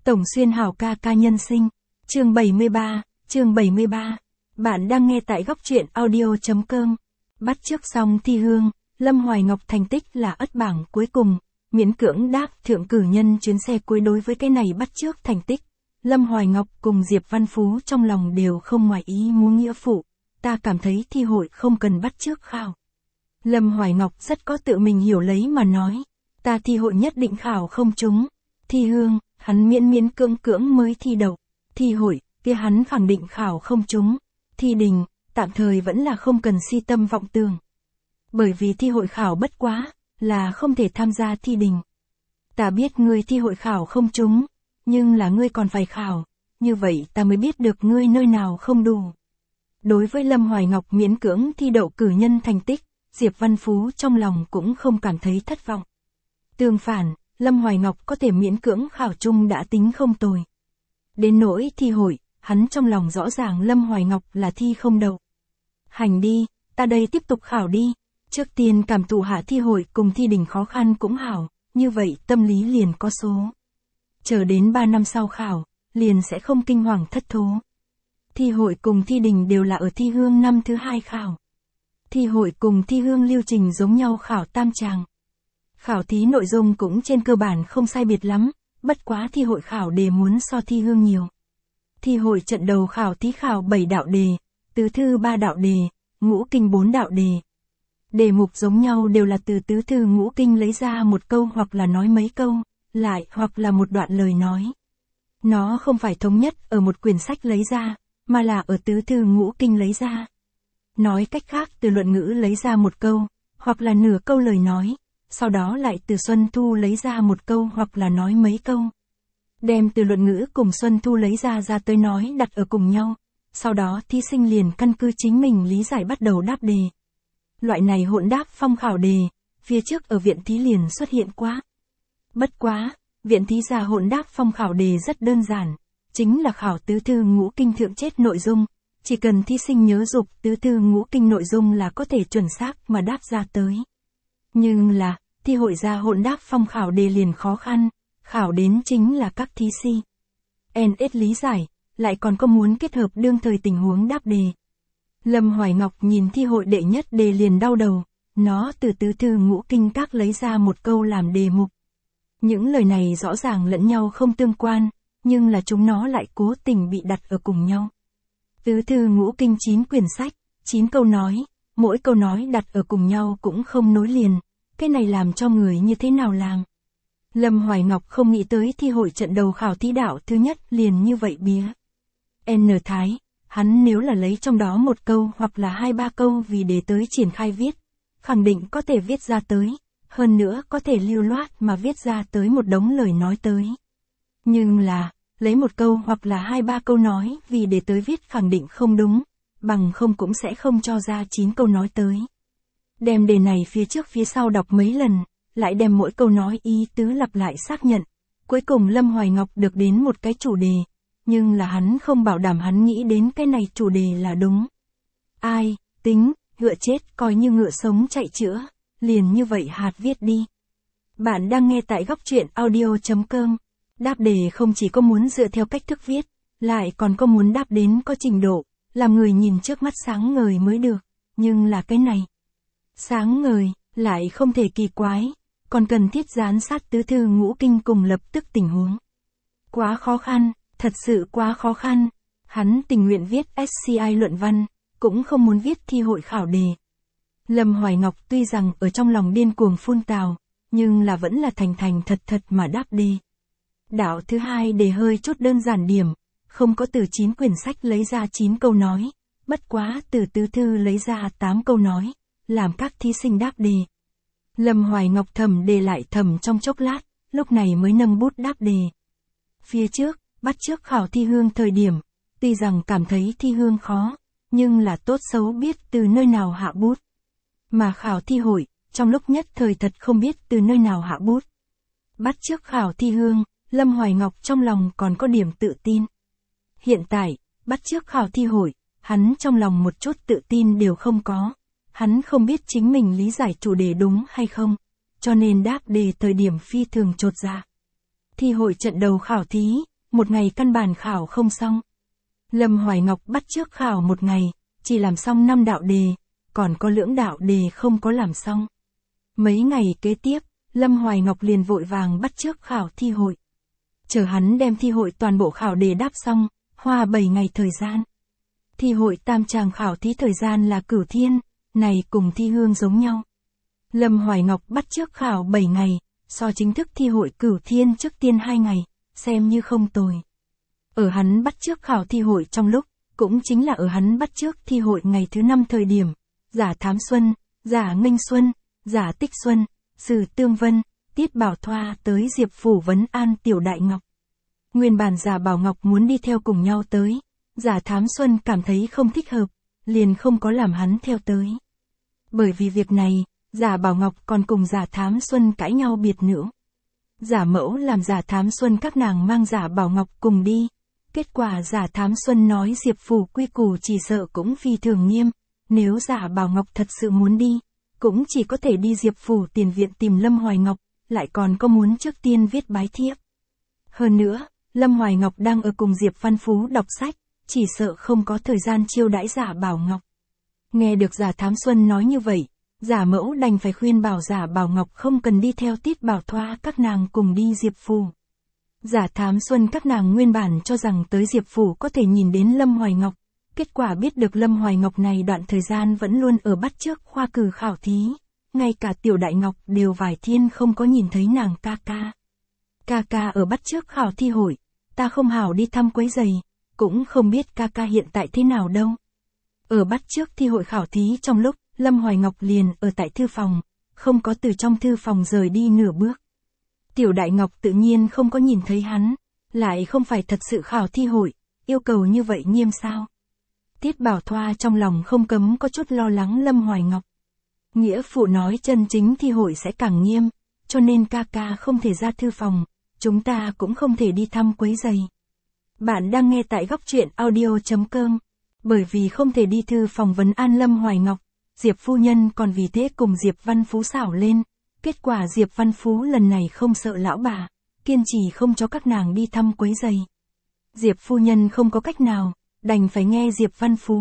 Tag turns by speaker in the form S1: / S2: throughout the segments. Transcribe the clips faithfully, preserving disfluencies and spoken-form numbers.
S1: Tổng Xuyên Hào ca ca nhân sinh. Chương bảy mươi ba, chương bảy mươi ba. Bạn đang nghe tại góc truyện audio chấm com. Bắt chước xong thi hương, Lâm Hoài Ngọc thành tích là ất bảng cuối cùng, miễn cưỡng đáp thượng cử nhân chuyến xe cuối. Đối với cái này bắt chước thành tích, Lâm Hoài Ngọc cùng Diệp Văn Phú trong lòng đều không ngoài ý muốn. Nghĩa phụ, ta cảm thấy thi hội không cần bắt chước khảo. Lâm Hoài Ngọc rất có tự mình hiểu lấy mà nói, ta thi hội nhất định khảo không trúng. Thi hương, hắn miễn miễn cưỡng cưỡng mới thi đậu. Thi hội, kia hắn khẳng định khảo không trúng. Thi đình, tạm thời vẫn là không cần si tâm vọng tưởng. Bởi vì thi hội khảo bất quá, là không thể tham gia thi đình. Ta biết ngươi thi hội khảo không trúng, nhưng là ngươi còn phải khảo, như vậy ta mới biết được ngươi nơi nào không đủ. Đối với Lâm Hoài Ngọc miễn cưỡng thi đậu cử nhân thành tích, Diệp Văn Phú trong lòng cũng không cảm thấy thất vọng. Tương phản, Lâm Hoài Ngọc có thể miễn cưỡng khảo chung đã tính không tồi. Đến nỗi thi hội, hắn trong lòng rõ ràng Lâm Hoài Ngọc là thi không đậu. Hành đi, ta đây tiếp tục khảo đi. Trước tiên cảm thụ hạ thi hội cùng thi đình khó khăn cũng hảo, như vậy tâm lý liền có số. Chờ đến ba năm sau khảo, liền sẽ không kinh hoàng thất thố. Thi hội cùng thi đình đều là ở thi hương năm thứ hai khảo. Thi hội cùng thi hương lưu trình giống nhau khảo tam tràng. Khảo thí nội dung cũng trên cơ bản không sai biệt lắm, bất quá thi hội khảo đề muốn so thi hương nhiều. Thi hội trận đầu khảo thí khảo bảy đạo đề, tứ thư ba đạo đề, ngũ kinh bốn đạo đề. Đề mục giống nhau đều là từ tứ thư ngũ kinh lấy ra một câu hoặc là nói mấy câu, lại hoặc là một đoạn lời nói. Nó không phải thống nhất ở một quyển sách lấy ra, mà là ở tứ thư ngũ kinh lấy ra. Nói cách khác, từ luận ngữ lấy ra một câu, hoặc là nửa câu lời nói, sau đó lại từ Xuân Thu lấy ra một câu hoặc là nói mấy câu. Đem từ luận ngữ cùng Xuân Thu lấy ra ra tới nói đặt ở cùng nhau, sau đó thí sinh liền căn cứ chính mình lý giải bắt đầu đáp đề. Loại này hỗn đáp phong khảo đề, phía trước ở viện thí liền xuất hiện quá. Bất quá, viện thí ra hỗn đáp phong khảo đề rất đơn giản, chính là khảo tứ thư ngũ kinh thượng chết nội dung, chỉ cần thí sinh nhớ dục tứ thư ngũ kinh nội dung là có thể chuẩn xác mà đáp ra tới. Nhưng là, thi hội ra hỗn đáp phong khảo đề liền khó khăn, khảo đến chính là các thí sinh en ét lý giải, lại còn có muốn kết hợp đương thời tình huống đáp đề. Lâm Hoài Ngọc nhìn thi hội đệ nhất đề liền đau đầu, nó từ tứ thư ngũ kinh các lấy ra một câu làm đề mục. Những lời này rõ ràng lẫn nhau không tương quan, nhưng là chúng nó lại cố tình bị đặt ở cùng nhau. Tứ thư ngũ kinh chín quyển sách, chín câu nói, mỗi câu nói đặt ở cùng nhau cũng không nối liền, cái này làm cho người như thế nào làm? Lâm Hoài Ngọc không nghĩ tới thi hội trận đầu khảo thí đạo thứ nhất liền như vậy bía. N Thái, hắn nếu là lấy trong đó một câu hoặc là hai ba câu vì để tới triển khai viết, khẳng định có thể viết ra tới, hơn nữa có thể lưu loát mà viết ra tới một đống lời nói tới. Nhưng là, lấy một câu hoặc là hai ba câu nói vì để tới viết khẳng định không đúng, bằng không cũng sẽ không cho ra chín câu nói tới. Đem đề này phía trước phía sau đọc mấy lần, lại đem mỗi câu nói ý tứ lặp lại xác nhận. Cuối cùng Lâm Hoài Ngọc được đến một cái chủ đề, nhưng là hắn không bảo đảm hắn nghĩ đến cái này chủ đề là đúng. Ai, tính, ngựa chết coi như ngựa sống chạy chữa, liền như vậy hạt viết đi. Bạn đang nghe tại góc truyện audio chấm com. Đáp đề không chỉ có muốn dựa theo cách thức viết, lại còn có muốn đáp đến có trình độ, làm người nhìn trước mắt sáng ngời mới được, nhưng là cái này. Sáng ngời, lại không thể kỳ quái, còn cần thiết gián sát tứ thư ngũ kinh cùng lập tức tình huống. Quá khó khăn, thật sự quá khó khăn, hắn tình nguyện viết ét xê i luận văn, cũng không muốn viết thi hội khảo đề. Lâm Hoài Ngọc tuy rằng ở trong lòng điên cuồng phun tào, nhưng là vẫn là thành thành thật thật mà đáp đề. Đạo thứ hai đề hơi chút đơn giản điểm, không có từ chín quyển sách lấy ra chín câu nói, bất quá từ tứ thư lấy ra tám câu nói, làm các thí sinh đáp đề. Lâm Hoài Ngọc thầm đề lại thầm trong chốc lát, lúc này mới nâng bút đáp đề. Phía trước, bắt trước khảo thi hương thời điểm, tuy rằng cảm thấy thi hương khó, nhưng là tốt xấu biết từ nơi nào hạ bút. Mà khảo thi hội, trong lúc nhất thời thật không biết từ nơi nào hạ bút. Bắt trước khảo thi hương, Lâm Hoài Ngọc trong lòng còn có điểm tự tin. Hiện tại, bắt trước khảo thi hội, hắn trong lòng một chút tự tin đều không có. Hắn không biết chính mình lý giải chủ đề đúng hay không, cho nên đáp đề thời điểm phi thường chột dạ. Thi hội trận đầu khảo thí, một ngày căn bản khảo không xong. Lâm Hoài Ngọc bắt chước khảo một ngày, chỉ làm xong năm đạo đề, còn có lưỡng đạo đề không có làm xong. Mấy ngày kế tiếp, Lâm Hoài Ngọc liền vội vàng bắt chước khảo thi hội. Chờ hắn đem thi hội toàn bộ khảo đề đáp xong, hoa bảy ngày thời gian. Thi hội tam tràng khảo thí thời gian là cửu thiên, này cùng thi hương giống nhau. Lâm Hoài Ngọc bắt chước khảo bảy ngày, so chính thức thi hội cửu thiên trước tiên hai ngày, xem như không tồi. Ở hắn bắt chước khảo thi hội trong lúc, cũng chính là ở hắn bắt chước thi hội ngày thứ năm thời điểm, Giả Thám Xuân, Giả Nghênh Xuân, Giả Tích Xuân, Sử Tương Vân, Tiết Bảo Thoa tới Diệp phủ vấn an Tiểu Đại Ngọc. Nguyên bản Giả Bảo Ngọc muốn đi theo cùng nhau tới, Giả Thám Xuân cảm thấy không thích hợp, liền không có làm hắn theo tới. Bởi vì việc này, Giả Bảo Ngọc còn cùng Giả Thám Xuân cãi nhau biệt nữ. Giả Mẫu làm Giả Thám Xuân các nàng mang Giả Bảo Ngọc cùng đi. Kết quả Giả Thám Xuân nói Diệp phủ quy củ chỉ sợ cũng phi thường nghiêm, nếu Giả Bảo Ngọc thật sự muốn đi, cũng chỉ có thể đi Diệp phủ tiền viện tìm Lâm Hoài Ngọc, lại còn có muốn trước tiên viết bái thiếp. Hơn nữa, Lâm Hoài Ngọc đang ở cùng Diệp Văn Phú đọc sách, chỉ sợ không có thời gian chiêu đãi Giả Bảo Ngọc. Nghe được Giả Thám Xuân nói như vậy, Giả Mẫu đành phải khuyên bảo Giả Bảo Ngọc không cần đi theo Tiết Bảo Thoa các nàng cùng đi Diệp phủ. Giả Thám Xuân các nàng nguyên bản cho rằng tới Diệp phủ có thể nhìn đến Lâm Hoài Ngọc, kết quả biết được Lâm Hoài Ngọc này đoạn thời gian vẫn luôn ở bắt chước khoa cử khảo thí, ngay cả Tiểu Đại Ngọc đều vài thiên không có nhìn thấy nàng ca ca. Ca ca ở bắt chước khảo thi hội, ta không hảo đi thăm quấy giày, cũng không biết ca ca hiện tại thế nào đâu. Ở bắt chước thi hội khảo thí trong lúc, Lâm Hoài Ngọc liền ở tại thư phòng, không có từ trong thư phòng rời đi nửa bước. Tiểu Đại Ngọc tự nhiên không có nhìn thấy hắn, lại không phải thật sự khảo thi hội, yêu cầu như vậy nghiêm sao. Tiết Bảo Thoa trong lòng không cấm có chút lo lắng Lâm Hoài Ngọc. Nghĩa phụ nói chân chính thi hội sẽ càng nghiêm, cho nên ca ca không thể ra thư phòng, chúng ta cũng không thể đi thăm quấy giày. Bạn đang nghe tại góc truyện audio chấm com. Bởi vì không thể đi thư phòng vấn an Lâm Hoài Ngọc, Diệp phu nhân còn vì thế cùng Diệp Văn Phú xảo lên. Kết quả Diệp Văn Phú lần này không sợ lão bà, kiên trì không cho các nàng đi thăm quấy giày. Diệp phu nhân không có cách nào, đành phải nghe Diệp Văn Phú.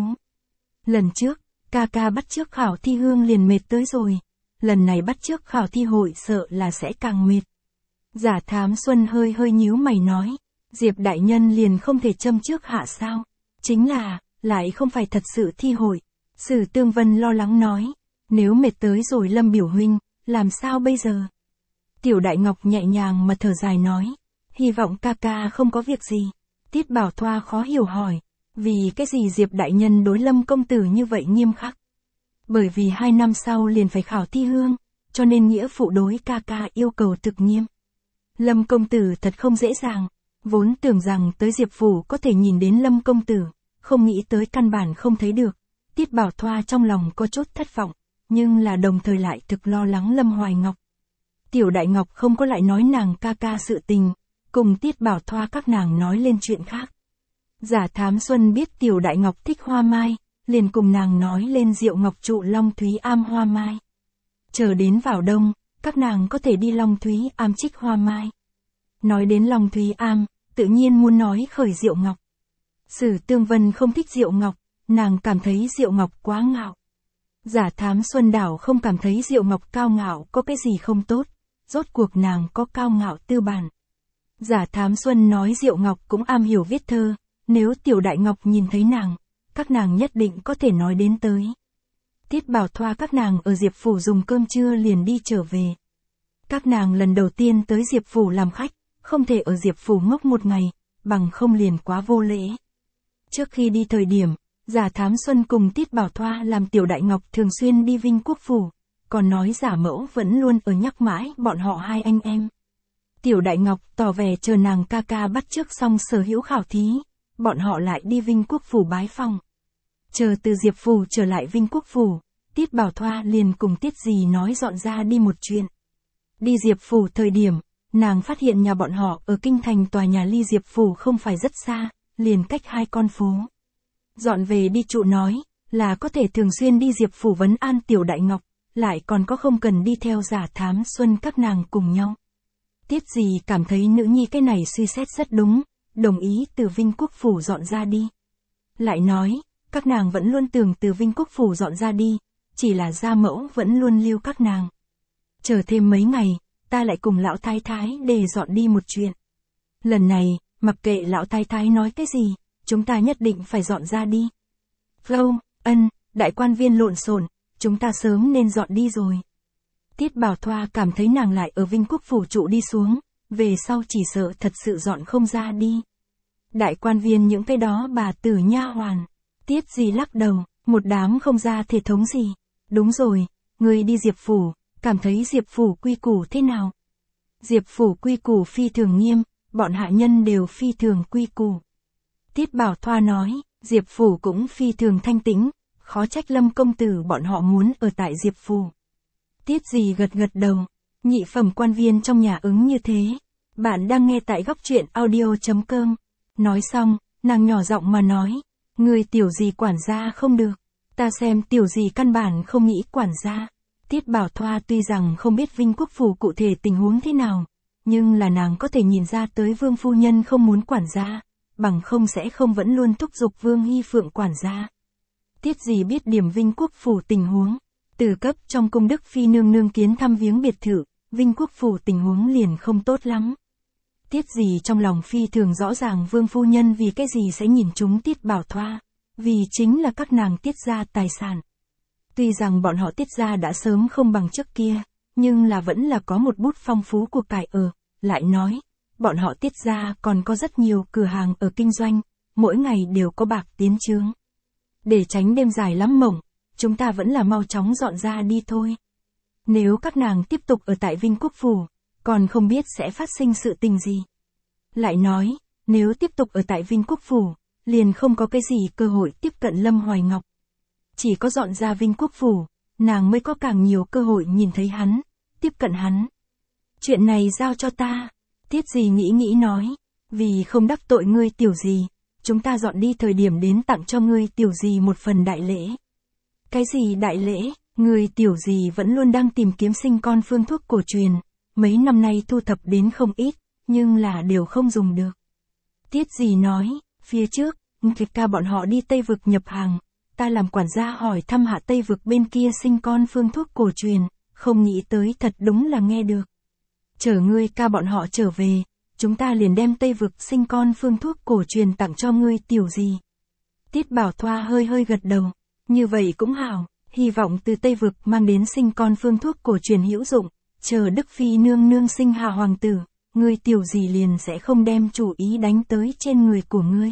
S1: Lần trước, ca ca bắt chước khảo thi hương liền mệt tới rồi, lần này bắt chước khảo thi hội sợ là sẽ càng mệt. Giả Thám Xuân hơi hơi nhíu mày nói, Diệp đại nhân liền không thể châm trước hạ sao, chính là, lại không phải thật sự thi hội. Sử Tương Vân lo lắng nói, nếu mệt tới rồi Lâm biểu huynh, làm sao bây giờ? Tiểu Đại Ngọc nhẹ nhàng mà thở dài nói, hy vọng ca ca không có việc gì. Tiết Bảo Thoa khó hiểu hỏi, vì cái gì Diệp đại nhân đối Lâm công tử như vậy nghiêm khắc? Bởi vì hai năm sau liền phải khảo thi hương, cho nên nghĩa phụ đối ca ca yêu cầu thực nghiêm. Lâm công tử thật không dễ dàng, vốn tưởng rằng tới Diệp phủ có thể nhìn đến Lâm công tử, không nghĩ tới căn bản không thấy được. Tiết Bảo Thoa trong lòng có chút thất vọng, nhưng là đồng thời lại thực lo lắng Lâm Hoài Ngọc. Tiểu Đại Ngọc không có lại nói nàng ca ca sự tình, cùng Tiết Bảo Thoa các nàng nói lên chuyện khác. Giả Thám Xuân biết Tiểu Đại Ngọc thích hoa mai, liền cùng nàng nói lên Diệu Ngọc trụ Long Thúy Am hoa mai. Chờ đến vào đông, các nàng có thể đi Long Thúy Am trích hoa mai. Nói đến Long Thúy Am, tự nhiên muốn nói khởi Diệu Ngọc. Sử Tương Vân không thích Diệu Ngọc, nàng cảm thấy Diệu Ngọc quá ngạo. Giả Thám Xuân đảo không cảm thấy Diệu Ngọc cao ngạo có cái gì không tốt, rốt cuộc nàng có cao ngạo tư bản. Giả Thám Xuân nói Diệu Ngọc cũng am hiểu viết thơ, nếu Tiểu Đại Ngọc nhìn thấy nàng, các nàng nhất định có thể nói đến tới. Tiết Bảo Thoa các nàng ở Diệp phủ dùng cơm trưa liền đi trở về. Các nàng lần đầu tiên tới Diệp phủ làm khách, không thể ở Diệp phủ ngốc một ngày, bằng không liền quá vô lễ. Trước khi đi thời điểm, Giả Thám Xuân cùng Tiết Bảo Thoa làm Tiểu Đại Ngọc thường xuyên đi Vinh Quốc phủ, còn nói Giả Mẫu vẫn luôn ở nhắc mãi bọn họ hai anh em. Tiểu Đại Ngọc tỏ vẻ chờ nàng ca ca bắt chước xong sở hữu khảo thí, bọn họ lại đi Vinh Quốc phủ bái phòng. Chờ từ Diệp phủ trở lại Vinh Quốc phủ, Tiết Bảo Thoa liền cùng Tiết Dì nói dọn ra đi một chuyện. Đi Diệp phủ thời điểm, nàng phát hiện nhà bọn họ ở kinh thành tòa nhà ly Diệp phủ không phải rất xa, liền cách hai con phố. Dọn về đi trụ nói, là có thể thường xuyên đi Diệp phủ vấn an Tiểu Đại Ngọc, lại còn có không cần đi theo Giả Thám Xuân các nàng cùng nhau. Tiết Dì cảm thấy nữ nhi cái này suy xét rất đúng, đồng ý từ Vinh Quốc Phủ dọn ra đi. Lại nói, các nàng vẫn luôn tưởng từ Vinh Quốc Phủ dọn ra đi, chỉ là gia mẫu vẫn luôn lưu các nàng. Chờ thêm mấy ngày, ta lại cùng lão thái thái để dọn đi một chuyện. Lần này, mặc kệ lão thái thái nói cái gì, chúng ta nhất định phải dọn ra đi. Lâu, ân, đại quan viên lộn xộn, chúng ta sớm nên dọn đi rồi. Tiết Bảo Thoa cảm thấy nàng lại ở Vinh Quốc Phủ trụ đi xuống, về sau chỉ sợ thật sự dọn không ra đi. Đại quan viên những cái đó bà tử nha hoàn. Tiết Di lắc đầu, một đám không ra thể thống gì. Đúng rồi, người đi Diệp Phủ, cảm thấy Diệp Phủ quy củ thế nào? Diệp Phủ quy củ phi thường nghiêm, bọn hạ nhân đều phi thường quy củ. Tiết Bảo Thoa nói, Diệp Phủ cũng phi thường thanh tĩnh, khó trách Lâm công tử bọn họ muốn ở tại Diệp Phủ. Tiết Di gật gật đầu, nhị phẩm quan viên trong nhà ứng như thế. Bạn đang nghe tại góc truyện audio chấm com. Nói xong, nàng nhỏ giọng mà nói, người tiểu gì quản gia không được, ta xem tiểu gì căn bản không nghĩ quản gia. Tiết Bảo Thoa tuy rằng không biết Vinh Quốc Phủ cụ thể tình huống thế nào, nhưng là nàng có thể nhìn ra tới Vương phu nhân không muốn quản gia, bằng không sẽ không vẫn luôn thúc giục Vương Hy Phượng quản gia. Tiết Di biết điểm Vinh Quốc Phủ tình huống, từ cấp trong cung Đức Phi nương nương kiến thăm viếng biệt thự, Vinh Quốc Phủ tình huống liền không tốt lắm. Tiết Di trong lòng phi thường rõ ràng Vương phu nhân vì cái gì sẽ nhìn chúng Tiết Bảo Thoa, vì chính là các nàng Tiết gia tài sản. Tuy rằng bọn họ Tiết gia đã sớm không bằng trước kia, nhưng là vẫn là có một bút phong phú của cải ở, lại nói, bọn họ Tiết gia còn có rất nhiều cửa hàng ở kinh doanh, mỗi ngày đều có bạc tiến trướng. Để tránh đêm dài lắm mộng, chúng ta vẫn là mau chóng dọn ra đi thôi. Nếu các nàng tiếp tục ở tại Vinh Quốc Phủ, còn không biết sẽ phát sinh sự tình gì. Lại nói, nếu tiếp tục ở tại Vinh Quốc Phủ, liền không có cái gì cơ hội tiếp cận Lâm Hoài Ngọc. Chỉ có dọn ra Vinh Quốc Phủ, nàng mới có càng nhiều cơ hội nhìn thấy hắn, tiếp cận hắn. Chuyện này giao cho ta. Tiết Di nghĩ nghĩ nói, vì không đắc tội ngươi tiểu gì, chúng ta dọn đi thời điểm đến tặng cho ngươi tiểu gì một phần đại lễ. Cái gì đại lễ? Ngươi tiểu gì vẫn luôn đang tìm kiếm sinh con phương thuốc cổ truyền, mấy năm nay thu thập đến không ít, nhưng là đều không dùng được. Tiết Di nói, phía trước, Kiệt ca bọn họ đi Tây Vực nhập hàng, ta làm quản gia hỏi thăm hạ Tây Vực bên kia sinh con phương thuốc cổ truyền, không nghĩ tới thật đúng là nghe được. Chờ ngươi ca bọn họ trở về, chúng ta liền đem Tây Vực sinh con phương thuốc cổ truyền tặng cho ngươi tiểu gì. Tiết Bảo Thoa hơi hơi gật đầu, như vậy cũng hảo, hy vọng từ Tây Vực mang đến sinh con phương thuốc cổ truyền hữu dụng, chờ Đức Phi nương nương sinh hạ hoàng tử, ngươi tiểu gì liền sẽ không đem chủ ý đánh tới trên người của ngươi.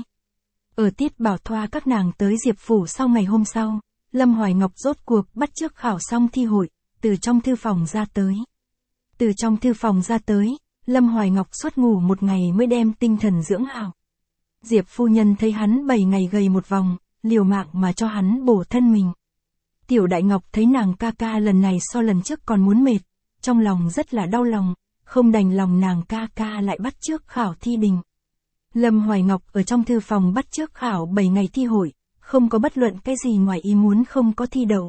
S1: Ở Tiết Bảo Thoa các nàng tới Diệp Phủ sau ngày hôm sau, Lâm Hoài Ngọc rốt cuộc bắt chước khảo xong thi hội, từ trong thư phòng ra tới. Từ trong thư phòng ra tới, Lâm Hoài Ngọc suốt ngủ một ngày mới đem tinh thần dưỡng hảo. Diệp phu nhân thấy hắn bảy ngày gầy một vòng, liều mạng mà cho hắn bổ thân mình. Tiểu Đại Ngọc thấy nàng ca ca lần này so lần trước còn muốn mệt, trong lòng rất là đau lòng, không đành lòng nàng ca ca lại bắt chước khảo thi đình. Lâm Hoài Ngọc ở trong thư phòng bắt chước khảo bảy ngày thi hội, không có bất luận cái gì ngoài ý muốn không có thi đậu.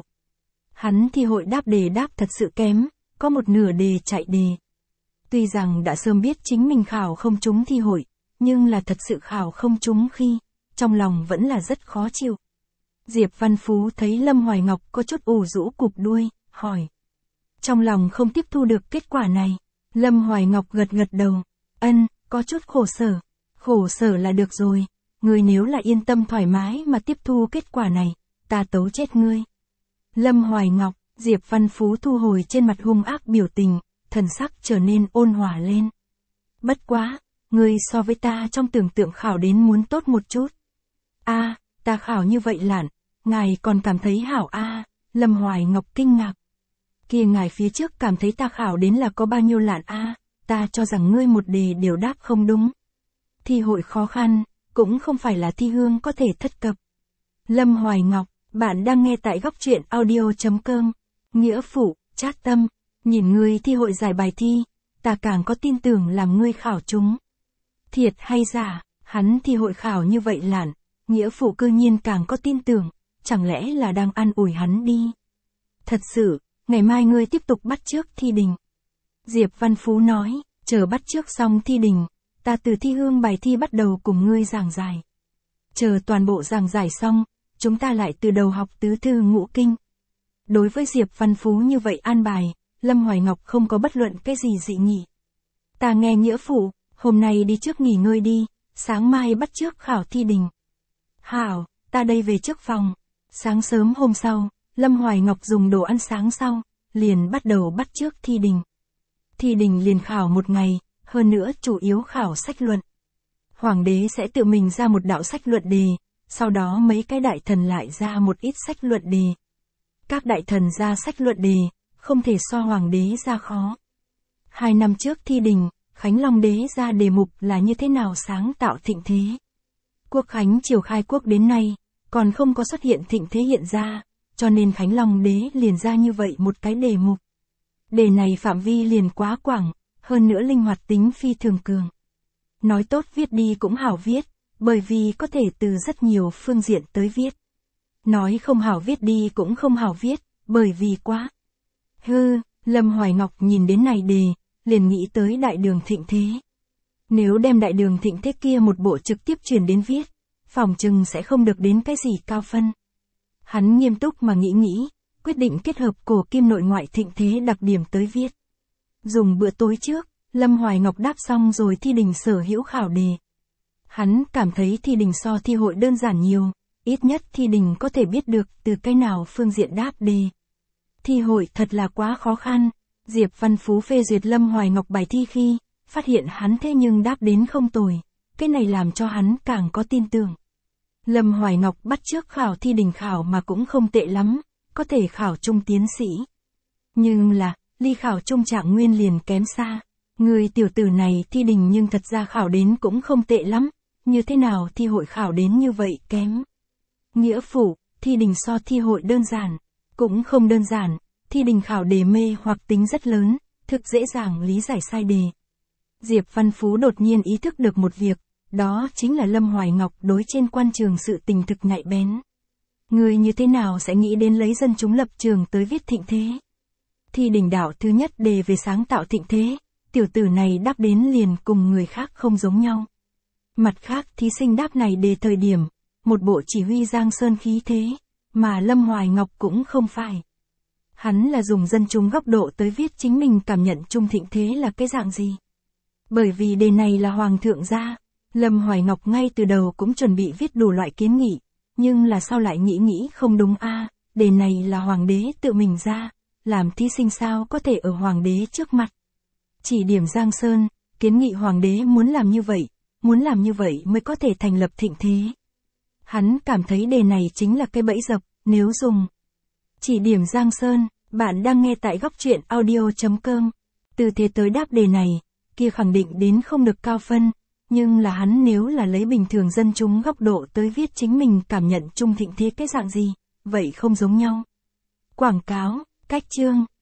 S1: Hắn thi hội đáp đề đáp thật sự kém, có một nửa đề chạy đề. Tuy rằng đã sớm biết chính mình khảo không trúng thi hội, nhưng là thật sự khảo không trúng khi, trong lòng vẫn là rất khó chịu. Diệp Văn Phú thấy Lâm Hoài Ngọc có chút ủ rũ cụp đuôi, hỏi. Trong lòng không tiếp thu được kết quả này, Lâm Hoài Ngọc gật gật đầu, ân, có chút khổ sở. Khổ sở là được rồi, ngươi nếu là yên tâm thoải mái mà tiếp thu kết quả này, ta tấu chết ngươi. Lâm Hoài Ngọc, Diệp Văn Phú thu hồi trên mặt hung ác biểu tình, thần sắc trở nên ôn hòa lên. Bất quá, ngươi so với ta trong tưởng tượng khảo đến muốn tốt một chút. A, à, ta khảo như vậy lạn, ngài còn cảm thấy hảo a? À, Lâm Hoài Ngọc kinh ngạc. Kia ngài phía trước cảm thấy ta khảo đến là có bao nhiêu lạn a? À, ta cho rằng ngươi một đề đều đáp không đúng. Thi hội khó khăn, cũng không phải là thi hương có thể thất cập. Lâm Hoài Ngọc, bạn đang nghe tại góc truyện audio chấm com. Nghĩa phụ, Trác Tâm, nhìn ngươi thi hội giải bài thi, ta càng có tin tưởng làm ngươi khảo trúng. Thiệt hay giả, hắn thi hội khảo như vậy lạn, nghĩa phụ cư nhiên càng có tin tưởng, chẳng lẽ là đang an ủi hắn đi. Thật sự, ngày mai ngươi tiếp tục bắt chước thi đình. Diệp Văn Phú nói, chờ bắt chước xong thi đình, ta từ thi hương bài thi bắt đầu cùng ngươi giảng giải. Chờ toàn bộ giảng giải xong, chúng ta lại từ đầu học tứ thư ngũ kinh. Đối với Diệp Văn Phú như vậy an bài, Lâm Hoài Ngọc không có bất luận cái gì dị nghị. Ta nghe nghĩa phụ, hôm nay đi trước nghỉ ngơi đi, sáng mai bắt trước khảo thi đình. Hảo, ta đây về trước phòng. Sáng sớm hôm sau, Lâm Hoài Ngọc dùng đồ ăn sáng sau, liền bắt đầu bắt trước thi đình. Thi đình liền khảo một ngày, hơn nữa chủ yếu khảo sách luận. Hoàng đế sẽ tự mình ra một đạo sách luận đề, sau đó mấy cái đại thần lại ra một ít sách luận đề. Các đại thần ra sách luận đề, không thể so hoàng đế ra khó. Hai năm trước thi đình, Khánh Long đế ra đề mục là như thế nào sáng tạo thịnh thế. Quốc khánh triều khai quốc đến nay, còn không có xuất hiện thịnh thế hiện ra, cho nên Khánh Long đế liền ra như vậy một cái đề mục. Đề này phạm vi liền quá quảng, hơn nữa linh hoạt tính phi thường cường. Nói tốt viết đi cũng hảo viết, bởi vì có thể từ rất nhiều phương diện tới viết. Nói không hảo viết đi cũng không hảo viết, bởi vì quá. Hư, Lâm Hoài Ngọc nhìn đến này đề, liền nghĩ tới đại đường thịnh thế. Nếu đem đại đường thịnh thế kia một bộ trực tiếp truyền đến viết, phỏng chừng sẽ không được đến cái gì cao phân. Hắn nghiêm túc mà nghĩ nghĩ, quyết định kết hợp cổ kim nội ngoại thịnh thế đặc điểm tới viết. Dùng bữa tối trước, Lâm Hoài Ngọc đáp xong rồi thi đình sở hữu khảo đề. Hắn cảm thấy thi đình so thi hội đơn giản nhiều, ít nhất thi đình có thể biết được từ cái nào phương diện đáp đề. Thi hội thật là quá khó khăn, Diệp Văn Phú phê duyệt Lâm Hoài Ngọc bài thi khi, phát hiện hắn thế nhưng đáp đến không tồi, cái này làm cho hắn càng có tin tưởng. Lâm Hoài Ngọc bắt trước khảo thi đình khảo mà cũng không tệ lắm, có thể khảo trung tiến sĩ. Nhưng là, ly khảo trung trạng nguyên liền kém xa. Người tiểu tử này thi đình nhưng thật ra khảo đến cũng không tệ lắm, như thế nào thi hội khảo đến như vậy kém. Nghĩa phụ, thi đình so thi hội đơn giản, cũng không đơn giản, thi đình khảo đề mê hoặc tính rất lớn, thực dễ dàng lý giải sai đề. Diệp Văn Phú đột nhiên ý thức được một việc, đó chính là Lâm Hoài Ngọc đối trên quan trường sự tình thực nhạy bén. Người như thế nào sẽ nghĩ đến lấy dân chúng lập trường tới viết thịnh thế? Thi đình đạo thứ nhất đề về sáng tạo thịnh thế, tiểu tử này đáp đến liền cùng người khác không giống nhau. Mặt khác thí sinh đáp này đề thời điểm, một bộ chỉ huy giang sơn khí thế, mà Lâm Hoài Ngọc cũng không phải. Hắn là dùng dân chúng góc độ tới viết chính mình cảm nhận chung thịnh thế là cái dạng gì. Bởi vì đề này là hoàng thượng ra, Lâm Hoài Ngọc ngay từ đầu cũng chuẩn bị viết đủ loại kiến nghị, nhưng là sau lại nghĩ nghĩ không đúng a, đề này là hoàng đế tự mình ra, làm thí sinh sao có thể ở hoàng đế trước mặt. Chỉ điểm Giang Sơn, kiến nghị hoàng đế muốn làm như vậy, muốn làm như vậy mới có thể thành lập thịnh thế. Hắn cảm thấy đề này chính là cái bẫy dập, nếu dùng chỉ điểm Giang Sơn, bạn đang nghe tại góc truyện audio chấm com. Từ thế tới đáp đề này, kia khẳng định đến không được cao phân, nhưng là hắn nếu là lấy bình thường dân chúng góc độ tới viết chính mình cảm nhận chung thịnh thế cái dạng gì, vậy không giống nhau. Quảng cáo, cách chương.